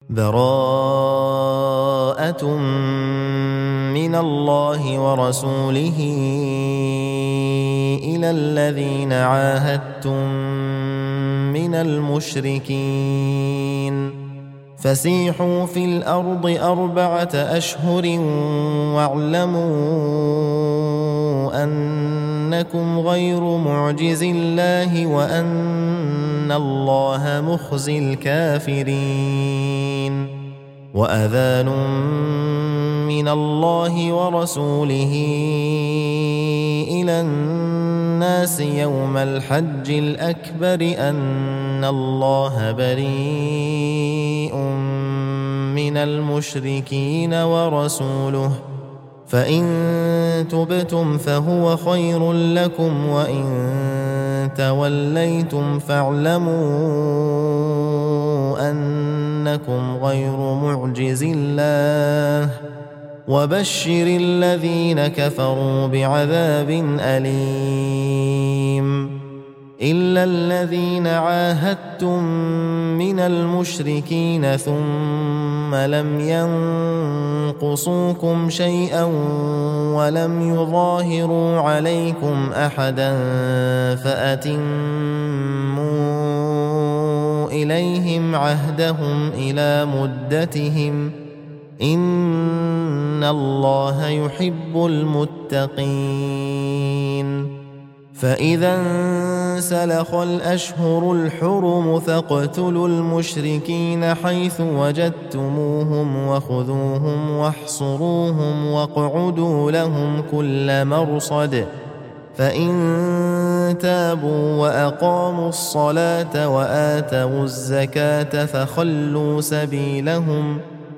براءة من الله ورسوله إلى الذين عاهدتم من المشركين فسيحوا في الأرض 4 أشهر واعلموا أنكم غير معجز الله وأن الله مخزي الكافرين وأذان من الله ورسوله إلى الناس يوم الحج الأكبر أن الله بريء من المشركين ورسوله فإن تبتم فهو خير لكم وإن توليتم فاعلموا أنكم غير معجز الله وبشر الذين كفروا بعذاب أليم إلا الذين عاهدتم من المشركين ثم لم ينقصوكم شيئا ولم يظاهروا عليكم أحدا فأتموا إليهم عهدهم إلى مدتهم إن الله يحب المتقين فإذا انسلخ الأشهر الحرم فاقتلوا المشركين حيث وجدتموهم وخذوهم واحصروهم واقعدوا لهم كل مرصد فإن تابوا وأقاموا الصلاة وآتوا الزكاة فخلوا سبيلهم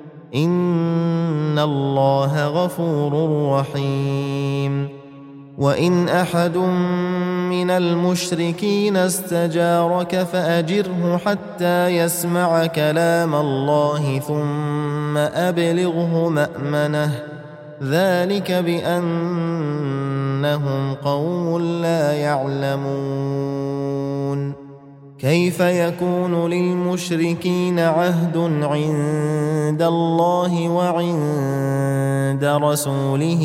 إن الله غفور رحيم وإن أحد من المشركين استجارك فأجره حتى يسمع كلام الله ثم أبلغه مأمنه ذلك بأنهم قوم لا يعلمون كيف يكون للمشركين عهد عند الله وعند رسوله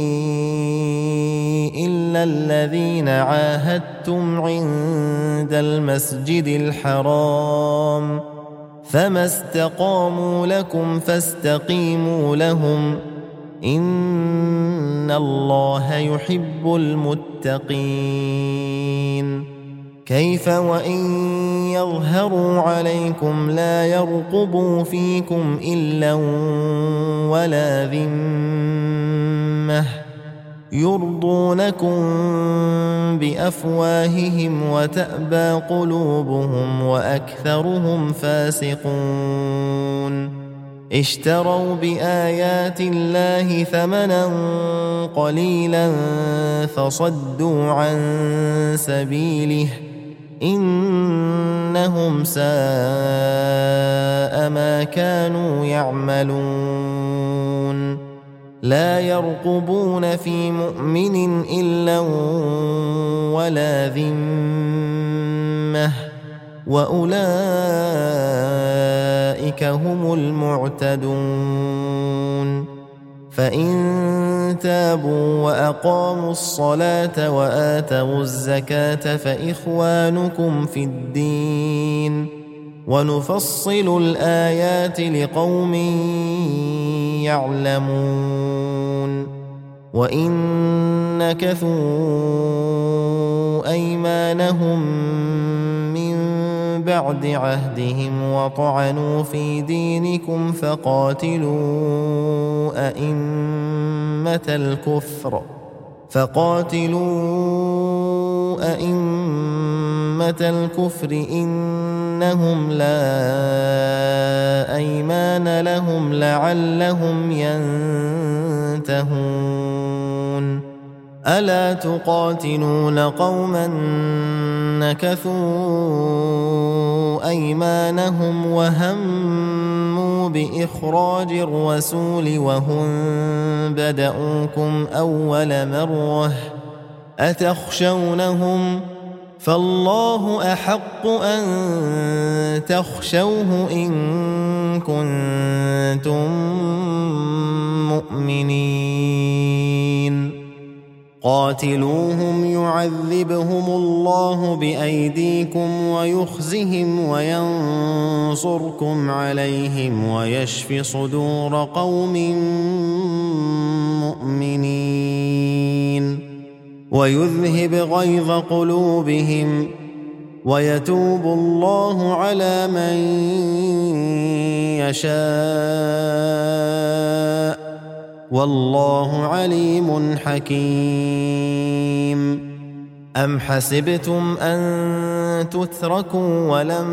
إلا الذين عاهدتم عند المسجد الحرام فما استقاموا لكم فاستقيموا لهم إن الله يحب المتقين كيف وإن يظهروا عليكم لا يرقبوا فيكم إلا ولا ذمة يرضونكم بأفواههم وتأبى قلوبهم وأكثرهم فاسقون اشتروا بآيات الله ثمنا قليلا فصدوا عن سبيله إنهم ساء ما كانوا يعملون لا يرقبون في مؤمن إلا ولا ذمة وأولئك هم المعتدون فإن تابوا وأقاموا الصلاة وآتوا الزكاة فإخوانكم في الدين ونفصل الآيات لقوم يعلمون وإن نكثوا أيمانهم من بعد عهدهم وطعنوا في دينكم فقاتلوا أئمة الكفر إنهم لا أيمان لهم لعلهم ينتهون ألا تقاتلون قوما نكثوا أيمانهم وهموا بإخراج الرسول وهم بدؤوكم أول مرة أتخشونهم فالله أحق أن تخشوه إن كنتم مؤمنين قاتلوهم يعذبهم الله بأيديكم ويخزهم وينصركم عليهم ويشف صدور قوم مؤمنين ويذهب غيظ قلوبهم ويتوب الله على من يشاء والله عليم حكيم أم حسبتم أن تتركوا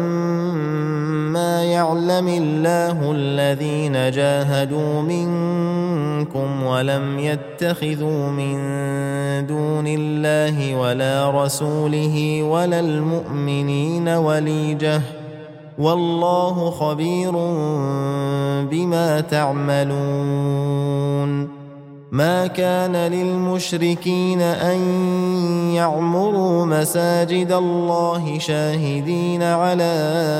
ولما يعلم الله الذين جاهدوا منكم ولم يتخذوا من دون الله ولا رسوله ولا المؤمنين وليجة والله خبير بما تعملون ما كان للمشركين أن يعمروا مساجد الله شاهدين على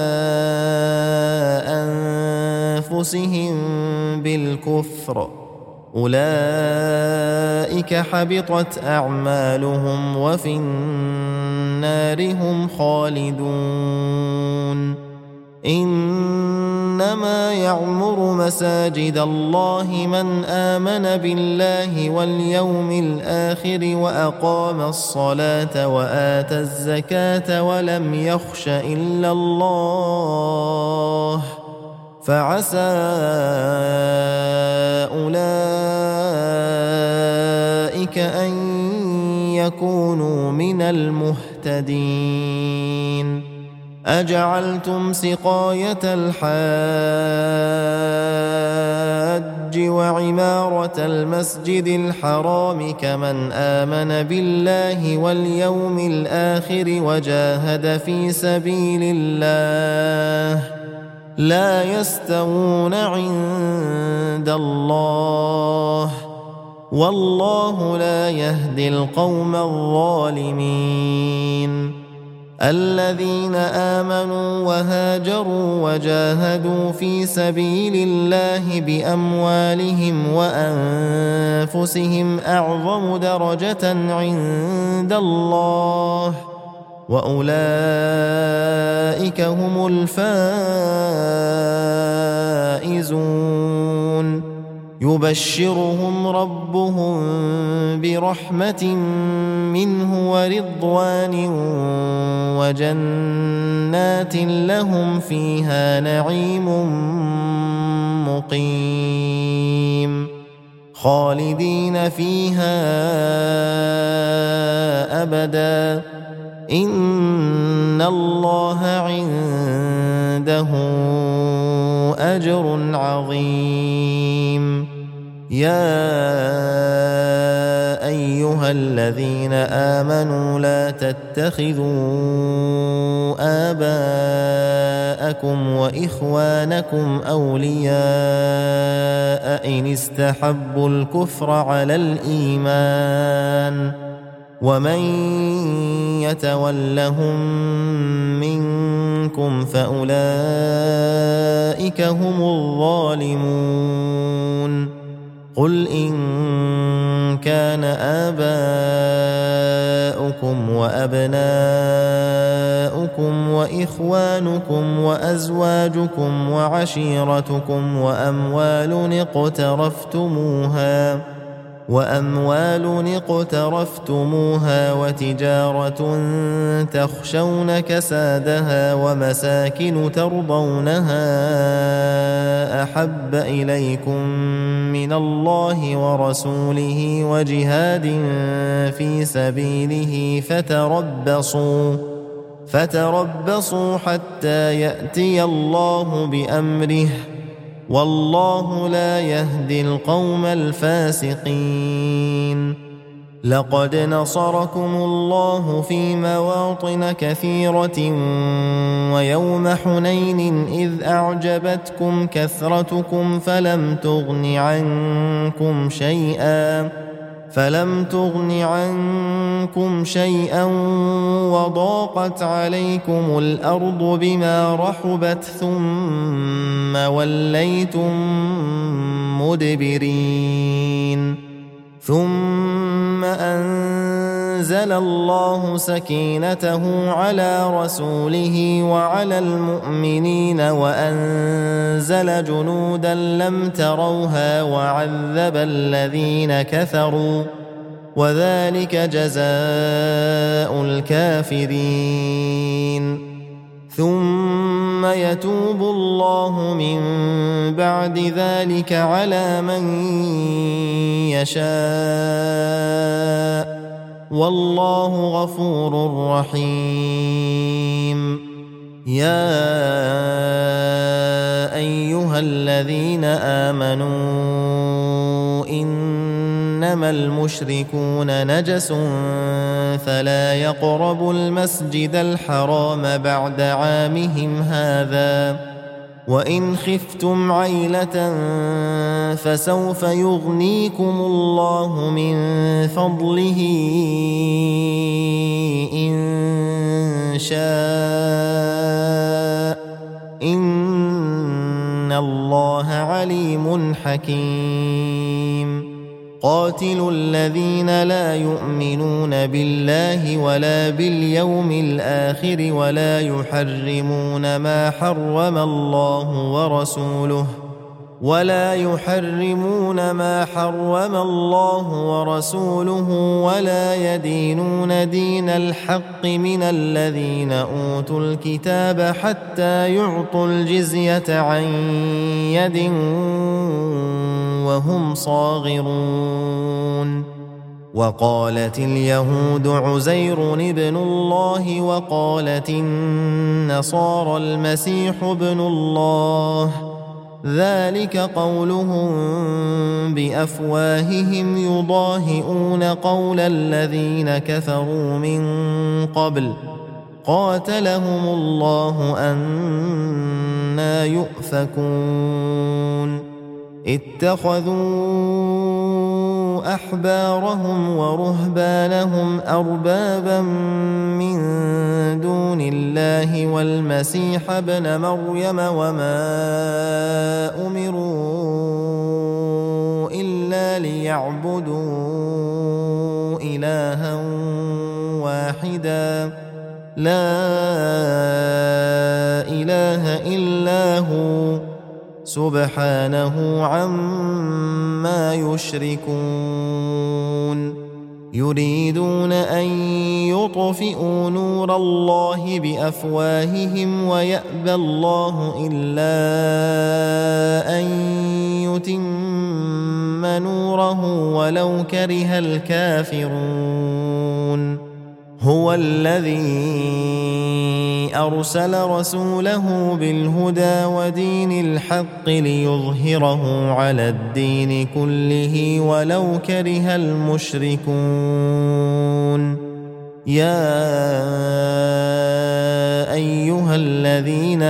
أنفسهم بالكفر أولئك حبطت أعمالهم وفي النار هم خالدون إنما يعمر مساجد الله من آمن بالله واليوم الآخر وأقام الصلاة وآتى الزكاة ولم يخش إلا الله فعسى أولئك أن يكونوا من المهتدين أجعلتم سقاية الحاج وعمارة المسجد الحرام كمن آمن بالله واليوم الآخر وجاهد في سبيل الله لا يستوون عند الله والله لا يهدي القوم الظالمين الذين آمنوا وهاجروا وجاهدوا في سبيل الله بأموالهم وأنفسهم أعظم درجة عند الله وأولئك هم الفائزون يبشرهم ربهم برحمة منه ورضوان وجنات لهم فيها نعيم مقيم خالدين فيها أبدا إن الله عنده أجر عظيم يا أيها الذين آمنوا لا تتخذوا آباءكم وإخوانكم أولياء إن استحبوا الكفر على الإيمان ومن يتولهم منكم فأولئك هم الظالمون قل إن كان آباؤكم وأبناؤكم وإخوانكم وأزواجكم وعشيرتكم وأموال اقترفتموها وتجارة تخشون كسادها ومساكن ترضونها أحب إليكم من الله ورسوله وجهاد في سبيله فتربصوا حتى يأتي الله بأمره والله لا يهدي القوم الفاسقين لقد نصركم الله في مواطن كثيرة ويوم حنين إذ أعجبتكم كثرتكم فلم تغن عنكم شيئا فلم تغن عنكم شيئا وضاقت عليكم الأرض بما رحبت ثم وليتم مدبرين ثم أنزل الله سكينته على رسوله وعلى المؤمنين وأنزل جنودا لم تروها وعذب الذين كفروا وذلك جزاء الكافرين ثم يتوب الله من بعد ذلك على من يشاء والله غفور رحيم يا أيها الذين آمنوا إنما المشركون نجس فلا يقربوا المسجد الحرام بعد عامهم هذا وإن خفتم عيلة فسوف يغنيكم الله من فضله إن شاء إن الله عليم حكيم قاتلوا الذين لا يؤمنون بالله ولا باليوم الآخر ولا يحرمون ما حرم الله ورسوله ولا يدينون دين الحق من الذين أوتوا الكتاب حتى يعطوا الجزية عن يد وهم صاغرون وقالت اليهود عزير ابن الله وقالت النصارى المسيح ابن الله ذلك قولهم بأفواههم يضاهئون قول الذين كفروا من قبل قاتلهم الله أنى يؤفكون اتخذوا أحبارهم ورهبانهم أربابا من دون الله والمسيح ابن مريم وما أمروا إلا ليعبدوا إلها واحدا لا إله إلا هو سبحانه عما يشركون يريدون أن يطفئوا نور الله بأفواههم ويأبى الله إلا أن يتم نوره ولو كره الكافرون هو الذي أرسل رسوله بالهدى ودين الحق ليظهره على الدين كله ولو كره المشركون يا أيها الذين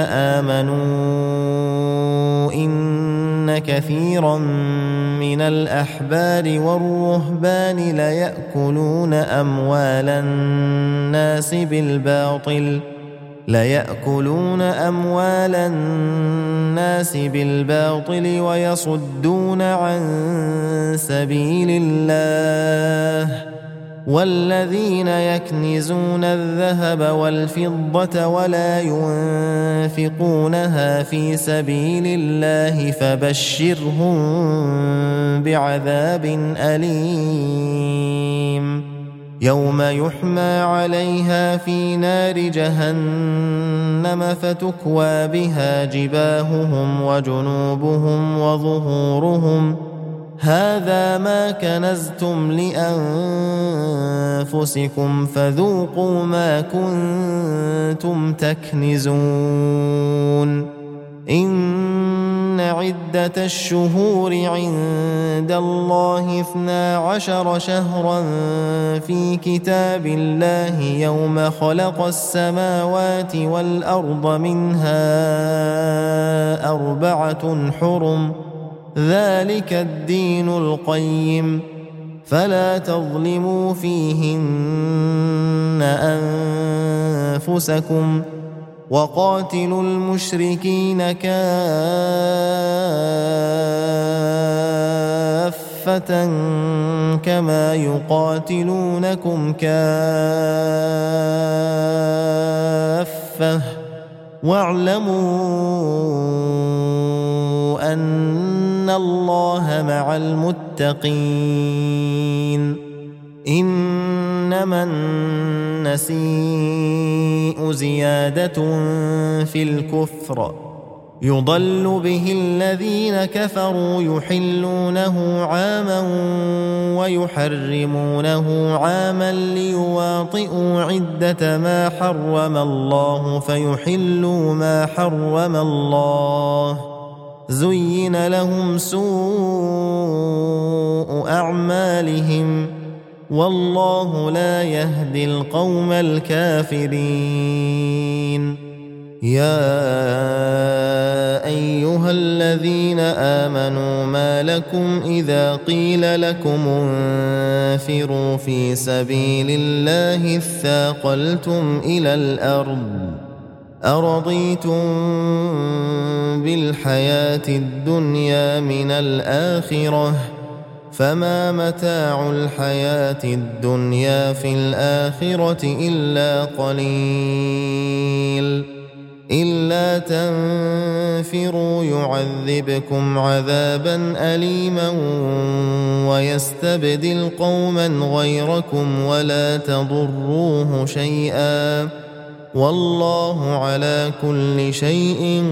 آمنوا إن كثيرا من الأحبار والرهبان ليأكلون أموال الناس بالباطل ويصدون عن سبيل الله والذين يكنزون الذهب والفضة ولا ينفقونها في سبيل الله فبشرهم بعذاب أليم يوم يحمى عليها في نار جهنم فتكوى بها جباههم وجنوبهم وظهورهم هذا ما كنزتم لأنفسكم فذوقوا ما كنتم تكنزون إن عدة الشهور عند الله 12 شهرا في كتاب الله يوم خلق السماوات والأرض منها 4 حرم ذلك الدين القيم فلا تظلموا فيهن أنفسكم وقاتلوا المشركين كافة كما يقاتلونكم كافة واعلموا أن الله مع المتقين إنما النسيء زيادة في الكفر يضل به الذين كفروا يحلونه عاما ويحرمونه عاما ليواطئوا عدة ما حرم الله فيحلوا ما حرم الله زين لهم سوء أعمالهم والله لا يهدي القوم الكافرين يا أيها الذين آمنوا ما لكم إذا قيل لكم انفروا في سبيل الله اثاقلتم إلى الأرض أرضيتم بالحياة الدنيا من الآخرة فما متاع الحياة الدنيا في الآخرة إلا قليل إلا تنفروا يعذبكم عذابا أليما ويستبدل قوما غيركم ولا تضروه شيئا والله على كل شيء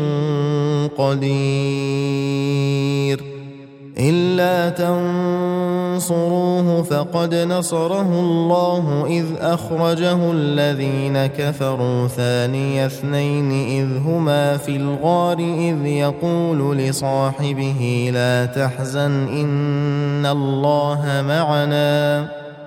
قدير إلا تنصروه فقد نصره الله إذ أخرجه الذين كفروا ثاني اثنين إذ هما في الغار إذ يقول لصاحبه لا تحزن إن الله معنا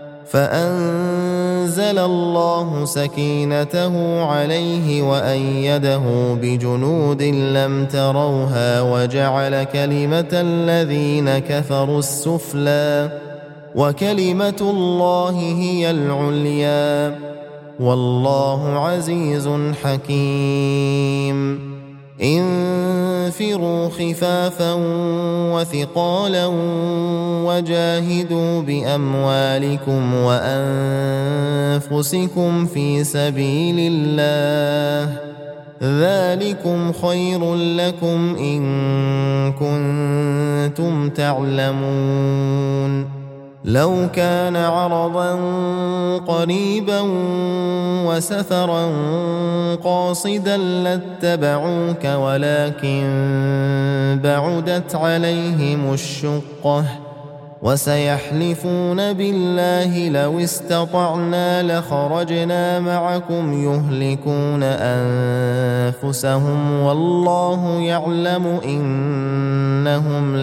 فأنزل الله سكينته عليه وأيده بجنود لم تروها وجعل كلمة الذين كفروا السفلى وكلمة الله هي العليا والله عزيز حكيم انفروا خفافا وثقالا وجاهدوا بأموالكم وأنفسكم في سبيل الله ذلكم خير لكم إن كنتم تعلمون لو كان عرضا قريبا وسفرا قاصدا لاتبعوك ولكن بعدت عليهم الشقة وسيحلفون بالله لو استطعنا لخرجنا معكم يهلكون أنفسهم والله يعلم إنهم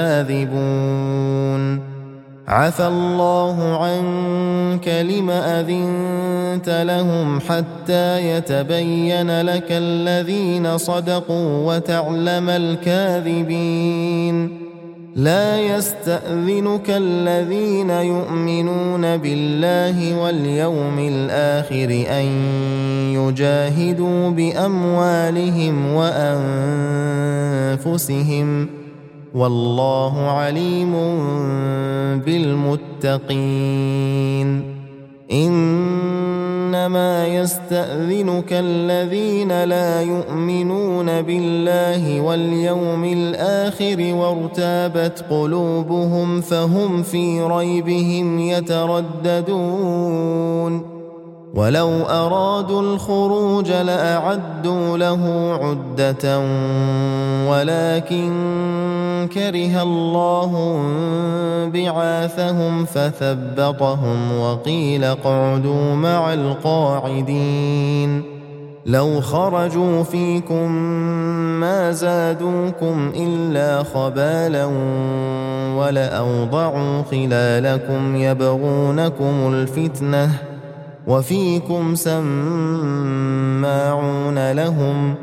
لكاذبون عفى الله عنك لم أذنت لهم حتى يتبين لك الذين صدقوا وتعلم الكاذبين لا يستأذنك الذين يؤمنون بالله واليوم الآخر أن يجاهدوا بأموالهم وأنفسهم والله عليم بالمتقين إنما يستأذنك الذين لا يؤمنون بالله واليوم الآخر وارتابت قلوبهم فهم في ريبهم يترددون ولو أرادوا الخروج لأعدوا له عدة ولكن كره الله بعاثهم فثبطهم وقيل اقعدوا مع القاعدين لو خرجوا فيكم ما زادوكم إلا خبالا ولأوضعوا خلالكم يبغونكم الفتنة وفيكم سماعون لهم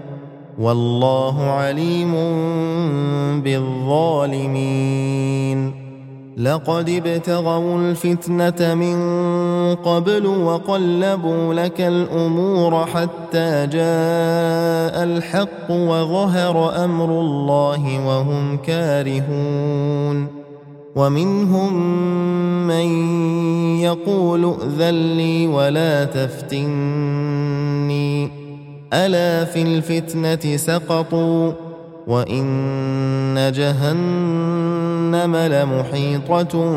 والله عليم بالظالمين لقد ابتغوا الفتنة من قبل وقلبوا لك الأمور حتى جاء الحق وظهر أمر الله وهم كارهون ومنهم من يقول ائذن لي ولا تفتني ألا في الفتنة سقطوا وإن جهنم لمحيطة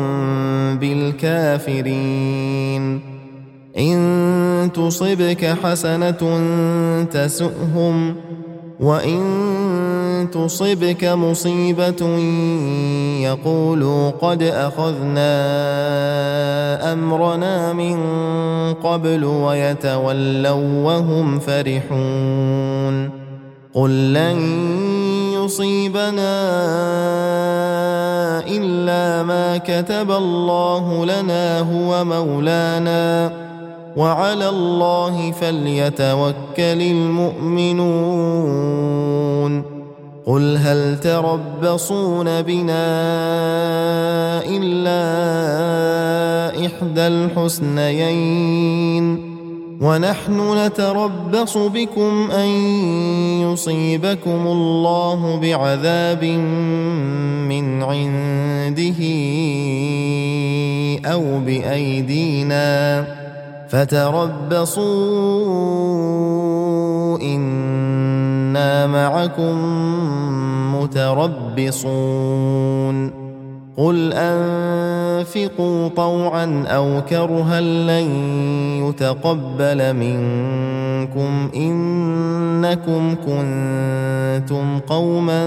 بالكافرين إن تصبك حسنة تسؤهم وإن تصبك مصيبة يقولوا قد أخذنا أمرنا من قبل ويتولوا وهم فرحون قل لن يصيبنا إلا ما كتب الله لنا هو مولانا وعلى الله فليتوكل المؤمنون قل هل تربصون بنا إلا إحدى الحسنيين ونحن نتربص بكم أن يصيبكم الله بعذاب من عنده أو بأيدينا فتربصوا إنا معكم متربصون قل أنفقوا طوعا أو كرها لن يتقبل منكم إنكم كنتم قوما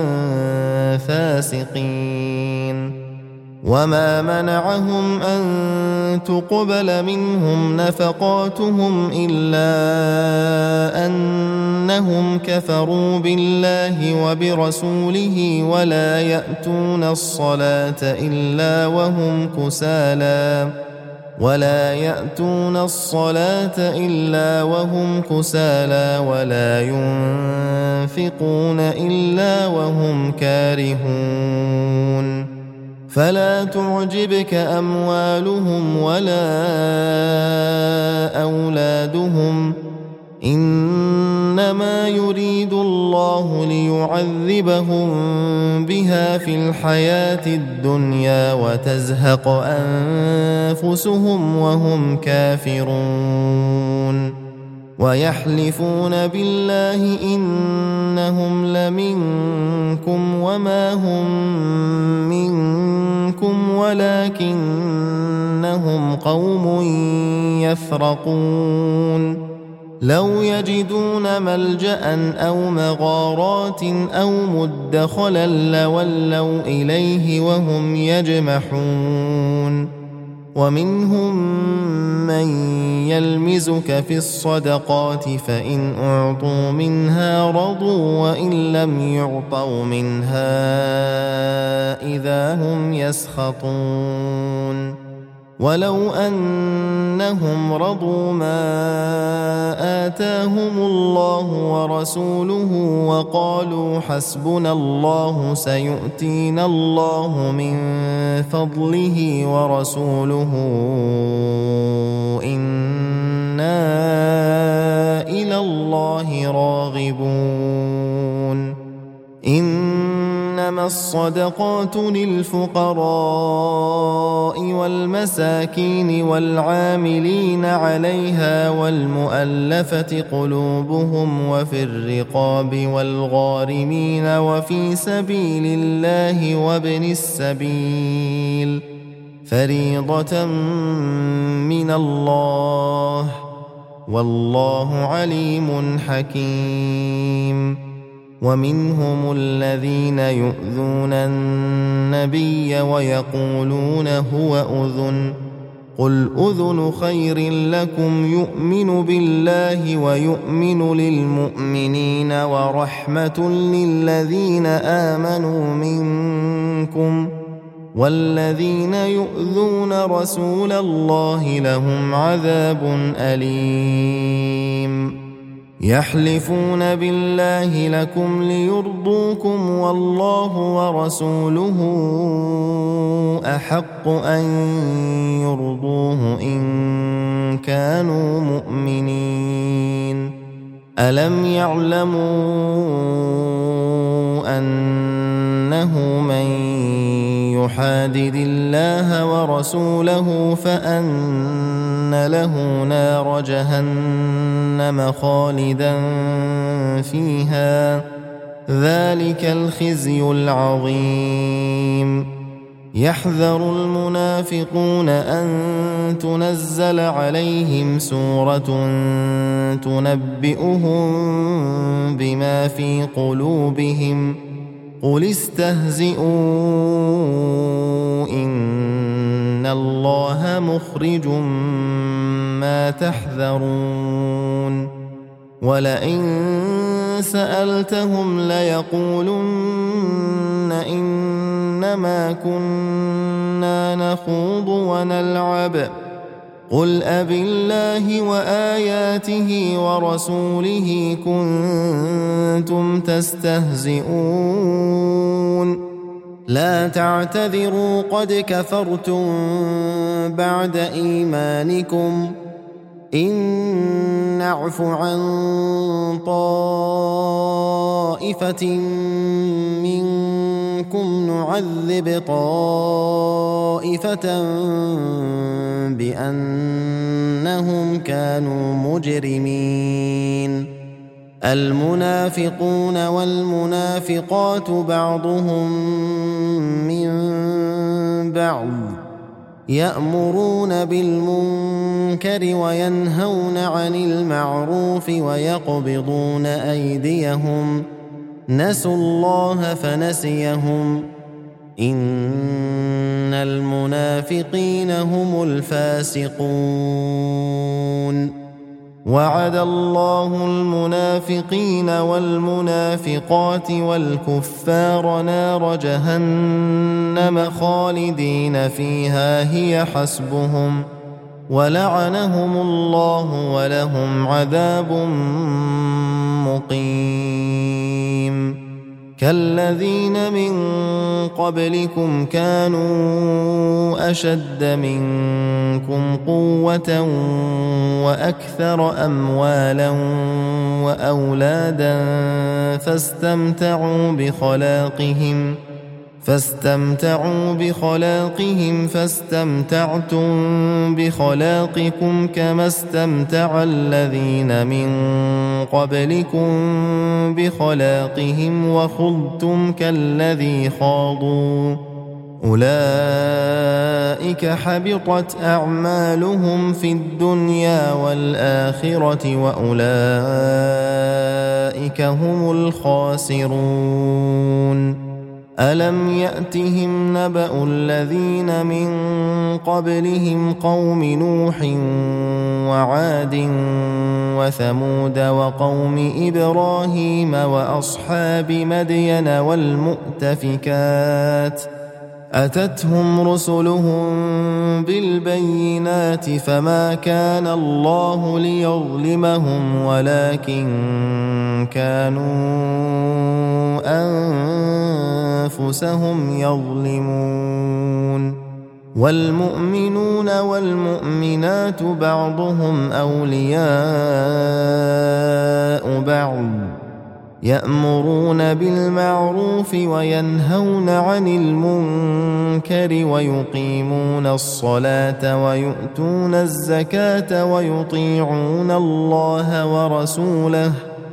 فاسقين وما منعهم أن تقبل منهم نفقاتهم إلا أنهم كفروا بالله وبرسوله ولا يأتون الصلاة إلا وهم كسالى ولا ينفقون إلا وهم كارهون فلا تعجبك أموالهم ولا أولادهم إنما يريد الله ليعذبهم بها في الحياة الدنيا وتزهق أنفسهم وهم كافرون ويحلفون بالله إنهم لمنكم وما هم منكم ولكنهم قوم يفرقون لو يجدون ملجأ أو مغارات أو مدخلا لولوا إليه وهم يجمحون ومنهم من يلمزك في الصدقات فإن أعطوا منها رضوا وإن لم يعطوا منها إذا هم يسخطون ولو أنهم رضوا ما آتاهم الله ورسوله وقالوا حسبنا الله سيؤتينا الله من فضله ورسوله إنا إلى الله راغبون إنما الصدقات للفقراء والمساكين والعاملين عليها والمؤلفة قلوبهم وفي الرقاب والغارمين وفي سبيل الله وابن السبيل فريضة من الله والله عليم حكيم ومنهم الذين يؤذون النبي ويقولون هو أذن قل أذن خير لكم يؤمن بالله ويؤمن للمؤمنين ورحمة للذين آمنوا منكم والذين يؤذون رسول الله لهم عذاب أليم يحلفون بالله لكم ليرضوكم والله ورسوله أحق أن يرضوه إن كانوا مؤمنين ألم يعلموا أنه من يحادد الله ورسوله فأن له نار جهنم خالدا فيها ذلك الخزي العظيم يحذر المنافقون أن تنزل عليهم سورة تنبئهم بما في قلوبهم قل استهزئوا إن الله مخرج ما تحذرون ولئن سألتهم ليقولن إنما كنا نخوض ونلعب قل أبالله وآياته ورسوله كنتم تستهزئون لا تعتذروا قد كفرتم بعد إيمانكم إن نعف عن طائفة منكم نعذب طائفة بأنهم كانوا مجرمين المنافقون والمنافقات بعضهم من بعض يأمرون بالمنكر وينهون عن المعروف ويقبضون أيديهم نسوا الله فنسيهم إن المنافقين هم الفاسقون وعد الله المنافقين والمنافقات والكفار نار جهنم خالدين فيها هي حسبهم ولعنهم الله ولهم عذاب مقيم كالذين من قبلكم كانوا أشد منكم قوة وأكثر أموالا وأولادا فاستمتعوا بخلاقهم فاستمتعتم بخلاقكم كما استمتع الذين من قبلكم بخلاقهم وخضتم كالذي خاضوا أولئك حبطت أعمالهم في الدنيا والآخرة وأولئك هم الخاسرون ألم يأتهم نبأ الذين من قبلهم قوم نوح وعاد وثمود وقوم إبراهيم وأصحاب مدين والمؤتفكات أتتهم رسلهم بالبينات فما كان الله ليظلمهم ولكن كانوا أنفسهم يظلمون والمؤمنون والمؤمنات بعضهم أولياء بعض يأمرون بالمعروف وينهون عن المنكر ويقيمون الصلاة ويؤتون الزكاة ويطيعون الله ورسوله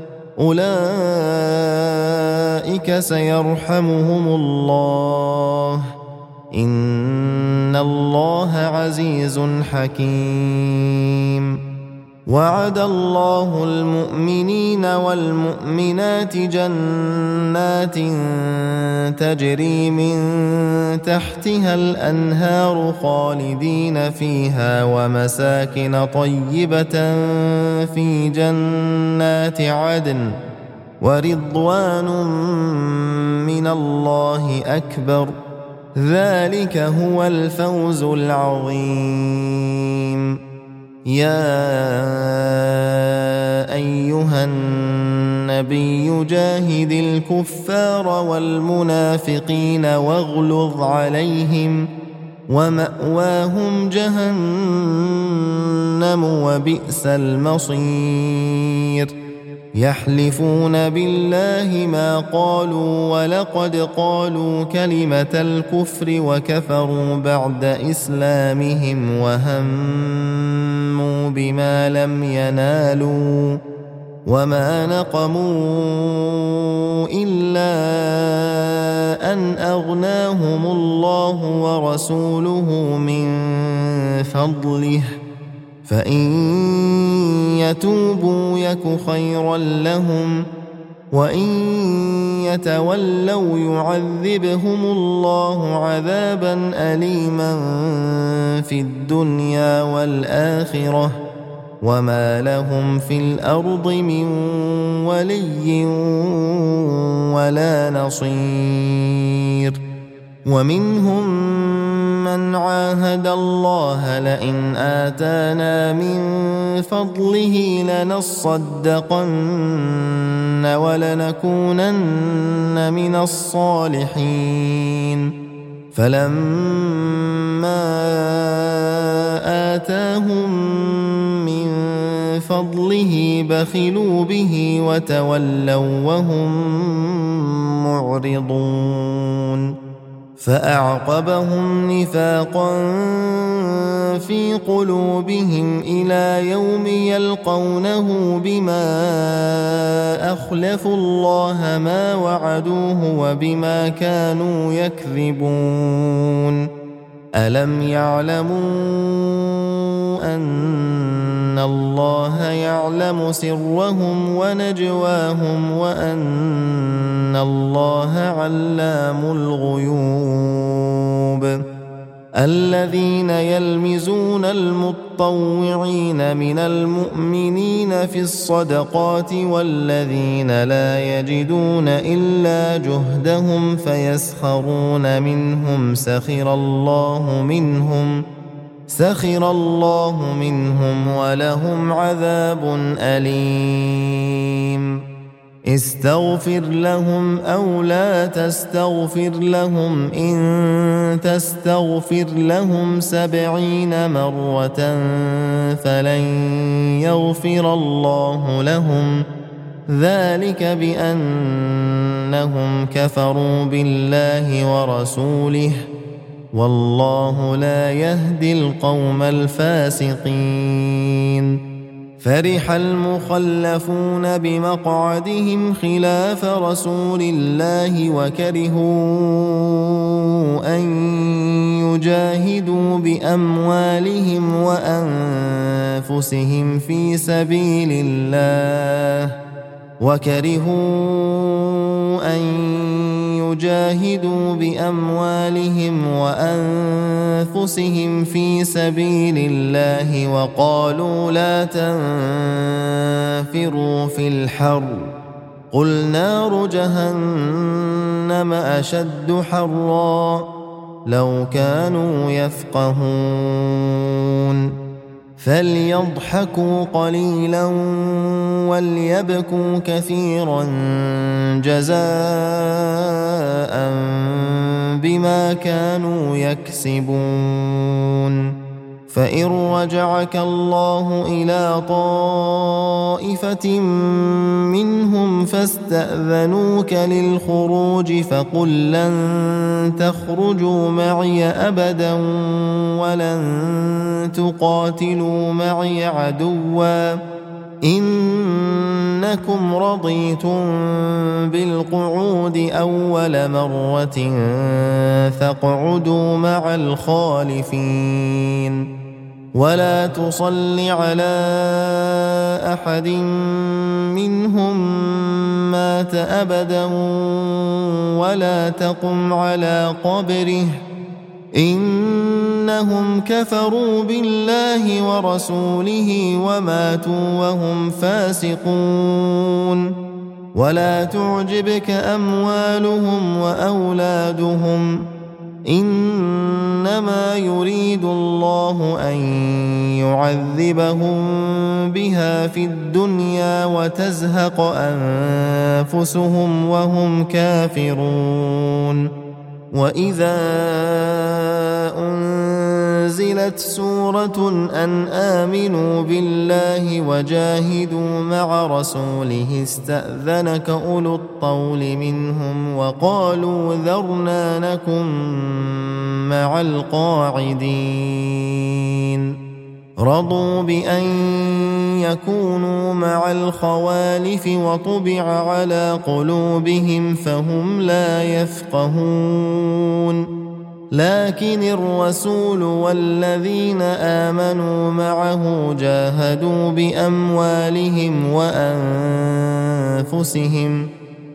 أولئك سيرحمهم الله إن الله عزيز حكيم وعد الله المؤمنين والمؤمنات جنات تجري من تحتها الأنهار خالدين فيها ومساكن طيبة في جنات عدن ورضوان من الله أكبر ذلك هو الفوز العظيم يا أيها النبي جاهد الكفار والمنافقين واغلظ عليهم ومأواهم جهنم وبئس المصير يحلفون بالله ما قالوا ولقد قالوا كلمة الكفر وكفروا بعد إسلامهم وهموا بما لم ينالوا وما نقموا إلا أن أغناهم الله ورسوله من فضله فإن يتوبوا يك خيرا لهم وإن يتولوا يعذبهم الله عذابا أليما في الدنيا والآخرة وما لهم في الأرض من ولي ولا نصير ومنهم من عاهد الله لئن آتانا من فضله لنصدقن ولنكونن من الصالحين فلما آتاهم من فضله بخلوا به وتولوا وهم معرضون فأعقبهم نفاقا في قلوبهم إلى يوم يلقونه بما أخلفوا الله ما وعدوه وبما كانوا يكذبون ألم يعلموا أن الله يعلم سرهم ونجواهم وأن الله علام الغيوب الذين يلمزون المطوعين من المؤمنين في الصدقات والذين لا يجدون إلا جهدهم فيسخرون منهم سخر الله منهم ولهم عذاب أليم استغفر لهم أو لا تستغفر لهم إن تستغفر لهم 70 مرة فلن يغفر الله لهم ذلك بأنهم كفروا بالله ورسوله والله لا يهدي القوم الفاسقين فرح المخلفون بمقعدهم خلاف رسول الله وكرهوا أن يجاهدوا بأموالهم وأنفسهم في سبيل الله وقالوا لا تنفروا في الحر قل نار جهنم أشد حرا لو كانوا يفقهون فليضحكوا قليلا وليبكوا كثيرا جزاء بما كانوا يكسبون فإن رجعك الله إلى طائفة منهم فاستأذنوك للخروج فقل لن تخرجوا معي أبدا ولن تقاتلوا معي عدوا إنكم رضيتم بالقعود أول مرة فاقعدوا مع الخالفين ولا تصل على أحد منهم مات أبدا ولا تقم على قبره إنهم كفروا بالله ورسوله وماتوا وهم فاسقون ولا تعجبك أموالهم وأولادهم إنما إنما يريد الله أن يعذبهم بها في الدنيا وتزهق أنفسهم وهم كافرون. وإذا أنزلت سورة أن آمنوا بالله وجاهدوا مع رسوله استأذنك أولو الطول منهم وقالوا ذرنا نكن مع القاعدين. رضوا بأن يكونوا مع الخوالف وطبع على قلوبهم فهم لا يفقهون. لكن الرسول والذين آمنوا معه جاهدوا بأموالهم وأنفسهم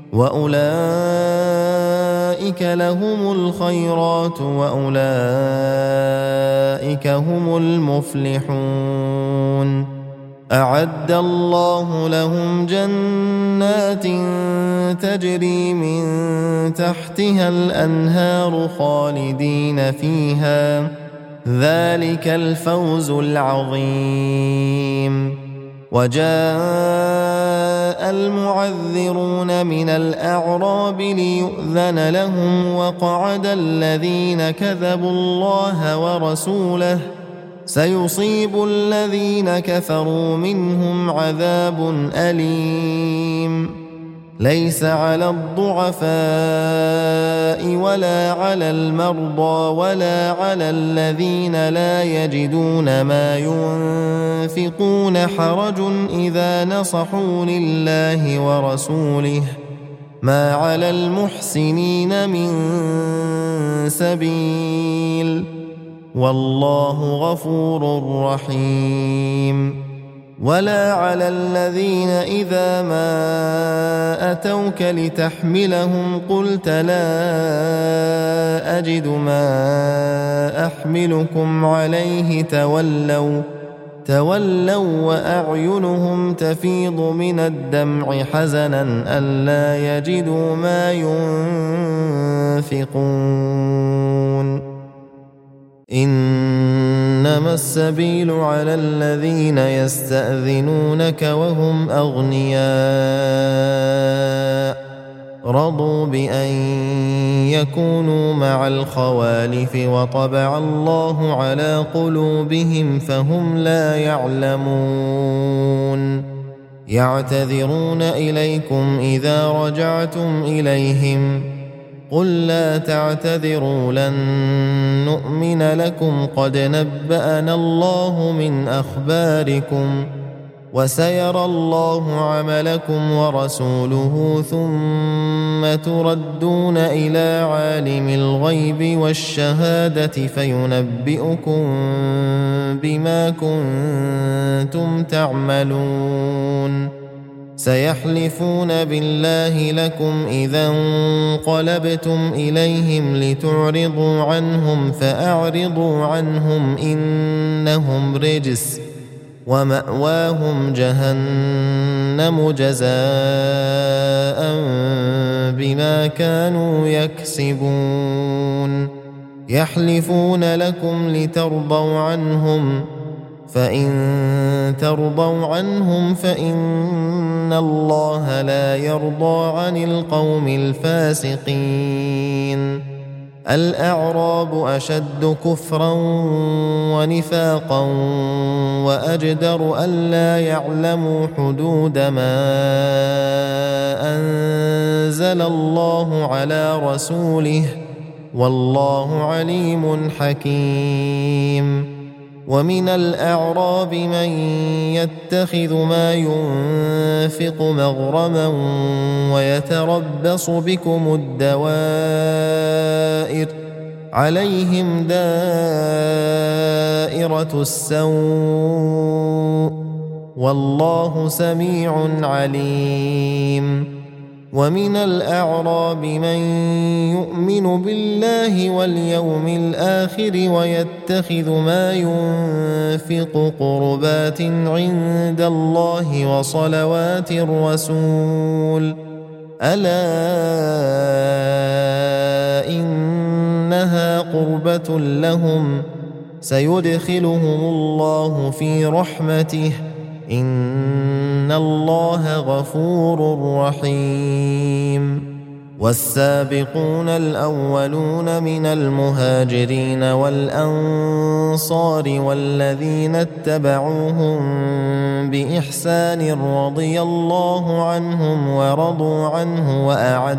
وأولئك لهم الخيرات وأولئك هم المفلحون. أعد الله لهم جنات تجري من تحتها الأنهار خالدين فيها، ذلك الفوز العظيم. وجاء المعذرون من الأعراب ليؤذن لهم وقعد الذين كذبوا الله ورسوله، سيصيب الذين كفروا منهم عذاب أليم. ليس على الضعفاء ولا على المرضى ولا على الذين لا يجدون ما ينفقون حرج إذا نصحوا لله ورسوله، ما على المحسنين من سبيل، والله غفور رحيم. ولا على الذين إذا ما أتوك لتحملهم قلت لا أجد ما أحملكم عليه تولوا وأعينهم تفيض من الدمع حزنا ألا يجدوا ما ينفقون. إنما السبيل على الذين يستأذنونك وهم أغنياء رضوا بأن يكونوا مع الخوالف وطبع الله على قلوبهم فهم لا يعلمون. يعتذرون إليكم إذا رجعتم إليهم قل لا تعتذروا لن نؤمن لكم قد نبأنا الله من أخباركم وسيرى الله عملكم ورسوله ثم تردون إلى عالم الغيب والشهادة فينبئكم بما كنتم تعملون. سيحلفون بالله لكم إذا انقلبتم إليهم لتعرضوا عنهم فأعرضوا عنهم إنهم رجس ومأواهم جهنم جزاء بما كانوا يكسبون. يحلفون لكم لترضوا عنهم فإن ترضوا عنهم فإن الله لا يرضى عن القوم الفاسقين. الأعراب أشد كفرا ونفاقا وأجدر ألا يعلموا حدود ما أنزل الله على رسوله والله عليم حكيم. ومن الأعراب من يتخذ ما ينفق مغرما ويتربص بكم الدوائر عليهم دائرة السوء والله سميع عليم. ومن الأعراب من يؤمن بالله واليوم الآخر ويتخذ ما ينفق قربات عند الله وصلوات الرسول ألا إن إنها قربة لهم سيدخلهم الله في رحمته إن الله غفور رحيم والسابقون الأولون من المهاجرين والأنصار والذين اتبعوهم بإحسان رضي الله عنهم ورضوا عنه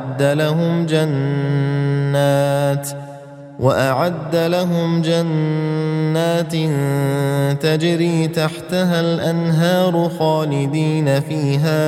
وأعد لهم جنات تجري تحتها الأنهار خالدين فيها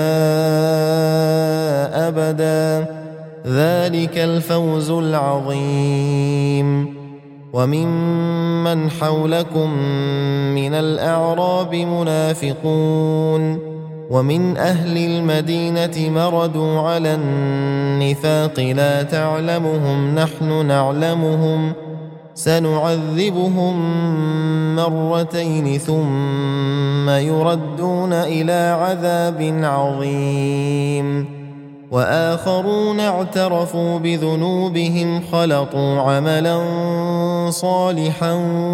أبدا ذلك الفوز العظيم وممن حولكم من الأعراب منافقون ومن أهل المدينة مردوا على النفاق لا تعلمهم نحن نعلمهم سنعذبهم مرتين ثم يردون إلى عذاب عظيم وآخرون اعترفوا بذنوبهم خلطوا عملا صالحا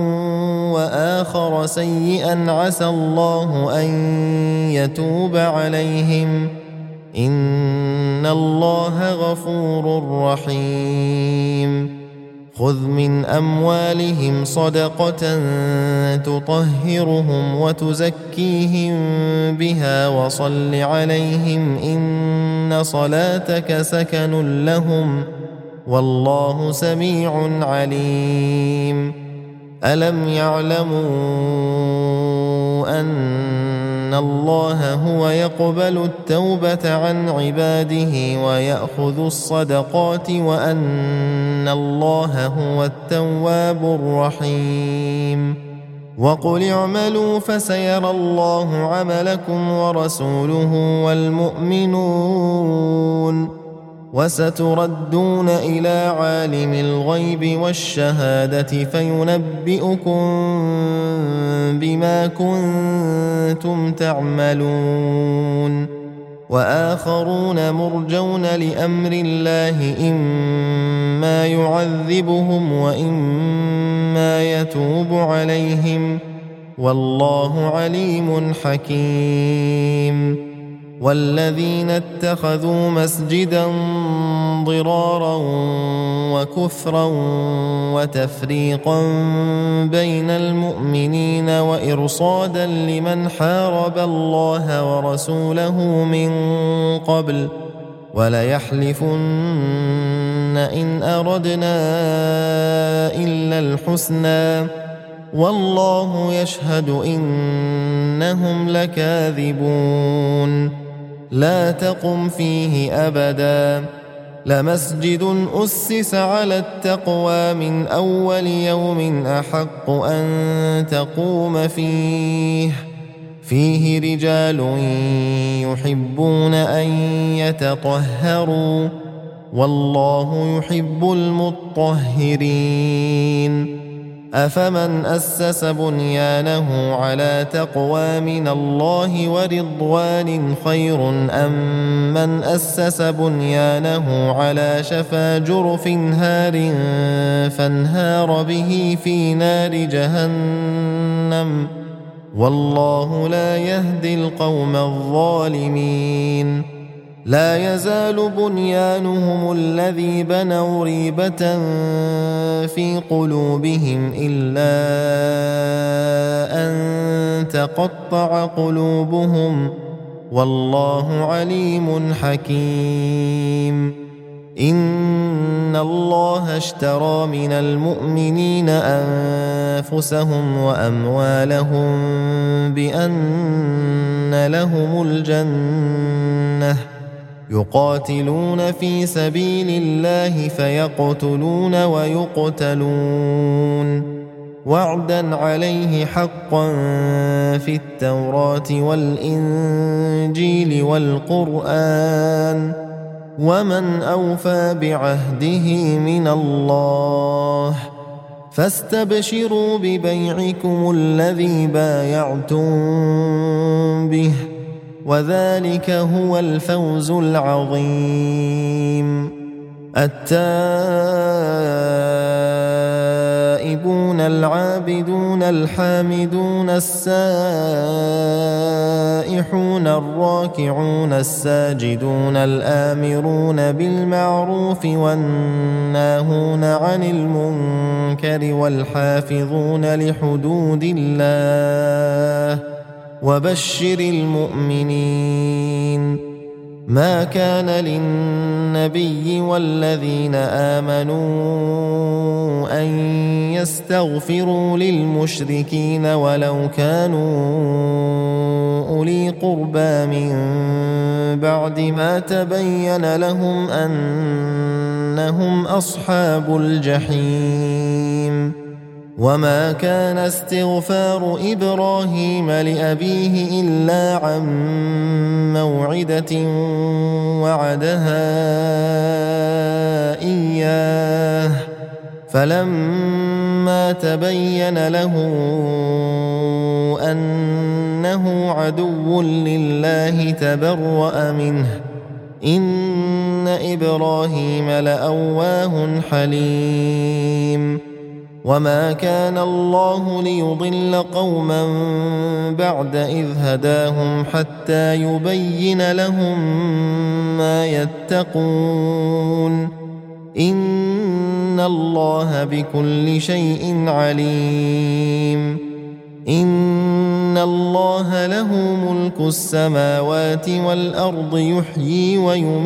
وآخر سيئا عسى الله أن يتوب عليهم إن الله غفور رحيم خذ من أموالهم صدقة تطهرهم وتزكيهم بها وصل عليهم إن صلاتك سكن لهم والله سميع عليم ألم يعلموا أن الله هو يقبل التوبة عن عباده ويأخذ الصدقات وأن الله هو التواب الرحيم وقل اعملوا فسيرى الله عملكم ورسوله والمؤمنون وستردون إلى عالم الغيب والشهادة فينبئكم بما كنتم تعملون وآخرون مرجون لأمر الله إما يعذبهم وإما يتوب عليهم والله عليم حكيم والذين اتخذوا مسجدا ضرارا وكفرا وتفريقا بين المؤمنين وإرصادا لمن حارب الله ورسوله من قبل وليحلفن إن أردنا إلا الحسنى والله يشهد إنهم لكاذبون لا تقم فيه أبدا لمسجد أسس على التقوى من أول يوم أحق أن تقوم فيه رجال يحبون أن يتطهروا والله يحب المطهرين أفمن أسس بنيانه على تقوى من الله ورضوان خير أم من أسس بنيانه على شفا جرف هار فانهار به في نار جهنم والله لا يهدي القوم الظالمين لا يزال بنيانهم الذي بنوا ريبة في قلوبهم إلا أن تقطع قلوبهم والله عليم حكيم إن الله اشترى من المؤمنين أنفسهم وأموالهم بأن لهم الجنة يقاتلون في سبيل الله فيقتلون ويقتلون وعدا عليه حقا في التوراة والإنجيل والقرآن ومن أوفى بعهده من الله فاستبشروا ببيعكم الذي بايعتم به وذلك هو الفوز العظيم العابدون الحامدون السائحون الراكعون الساجدون الآمرون بالمعروف والناهون عن المنكر والحافظون لحدود الله وبشر المؤمنين. ما كان للنبي والذين آمنوا أن يستغفروا للمشركين ولو كانوا أولي قربى من بعد ما تبين لهم أنهم أصحاب الجحيم. وما كان استغفار إبراهيم لأبيه إلا عن موعدة وعدها إياه فلما تبين له أنه عدو لله تبرأ منه إن إبراهيم لأواه حليم. وما كان الله ليضل قوما بعد إذ هداهم حتى يبين لهم ما يتقون إن الله بكل شيء عليم. إن الله له ملك السماوات والأرض يحيي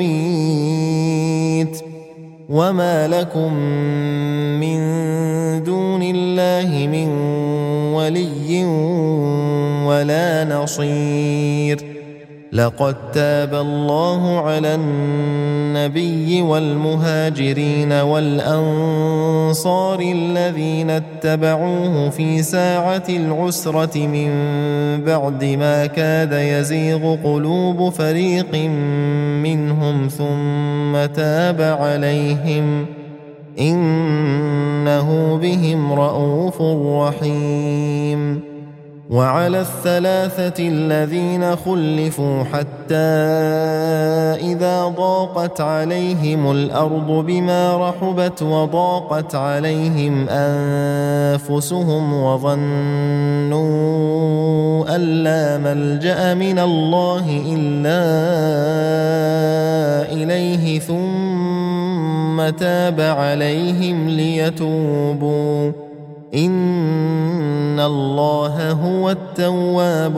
ويميت وما لكم من دون الله من ولي ولا نصير. لقد تاب الله على النبي والمهاجرين والأنصار الذين اتبعوه في ساعة العسرة من بعد ما كاد يزيغ قلوب فريق منهم ثم تاب عليهم إنه بهم رءوف رحيم. وعلى الثلاثة الذين خلفوا حتى إذا ضاقت عليهم الأرض بما رحبت وضاقت عليهم أنفسهم وظنوا أن لا ملجأ من الله إلا إليه ثم تاب عليهم ليتوبوا إن الله هو التواب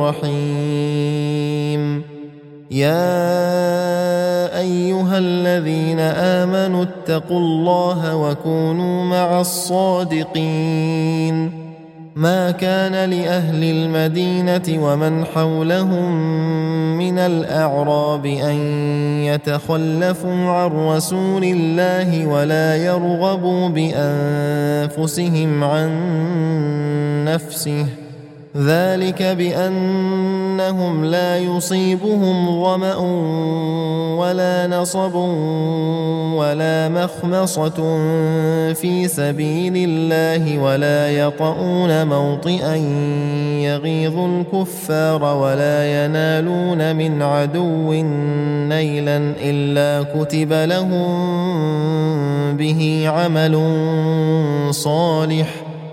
الرحيم. يا أيها الذين آمنوا اتقوا الله وكونوا مع الصادقين. ما كان لأهل المدينة ومن حولهم من الأعراب أن يتخلفوا عن رسول الله ولا يرغبوا بأنفسهم عن نفسه ذلك بأنهم لا يصيبهم ظمأ ولا نصب ولا مخمصة في سبيل الله ولا يطؤون موطئا يغيظ الكفار ولا ينالون من عدو نيلا إلا كتب لهم به عمل صالح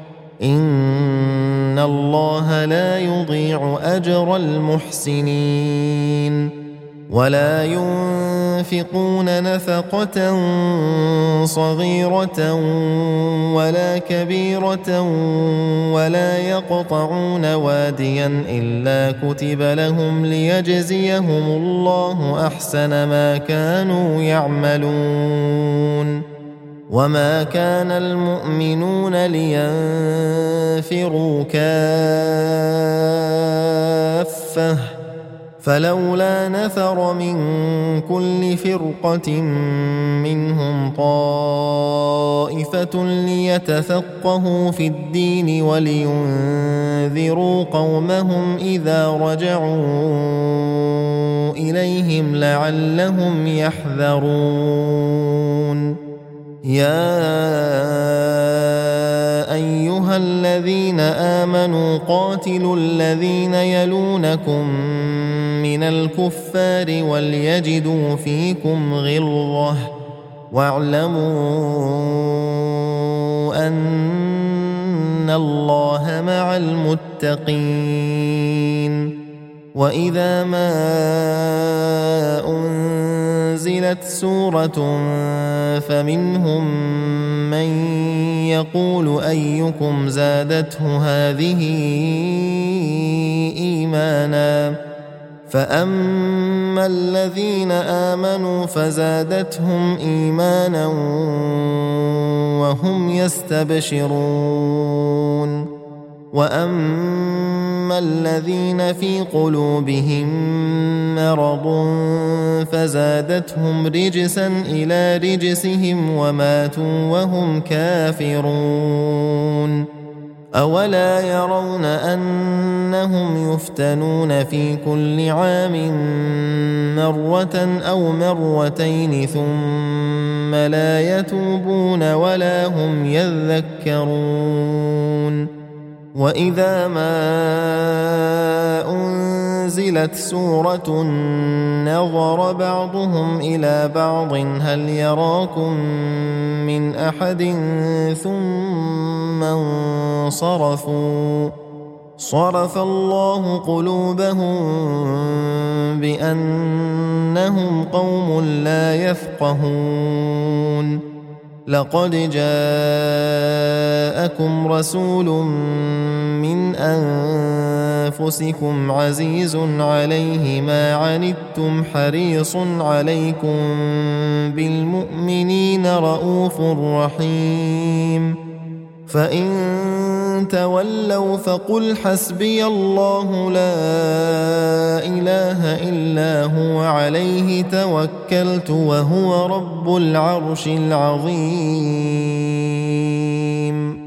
إن الله لا يضيع أجر المحسنين. ولا ينفقون نفقة صغيرة ولا كبيرة ولا يقطعون واديا إلا كتب لهم ليجزيهم الله أحسن ما كانوا يعملون. وما كان المؤمنون لينفروا كافة فلولا نفر من كل فرقة منهم طائفة ليتفقهوا في الدين ولينذروا قومهم إذا رجعوا إليهم لعلهم يحذرون. يا أيها الذين آمنوا قاتلوا الذين يلونكم من الكفار وليجدوا فيكم غلظة واعلموا أن إن الله مع المتقين. وإذا ما أنزلت سورة فمنهم من يقول أيكم زادته هذه إيمانا فأما الذين آمنوا فزادتهم إيمانا وهم يستبشرون وأما الذين في قلوبهم مرض فزادتهم رجسا إلى رجسهم وماتوا وهم كافرون أولا يرون أنهم يفتنون في كل عام مرة أو مرتين ثم لا يتوبون ولا هم يذكرون وإذا ما أنزلت سورة نظر بعضهم إلى بعض هل يراكم من أحد ثم انصرفوا صرف الله قلوبهم بأنهم قوم لا يفقهون لقد جاءكم رسول من أنفسكم عزيز عليه ما عنتم حريص عليكم بالمؤمنين رؤوف رحيم فإن تولوا فقل حسبي الله لا إله إلا هو عليه توكلت وهو رب العرش العظيم.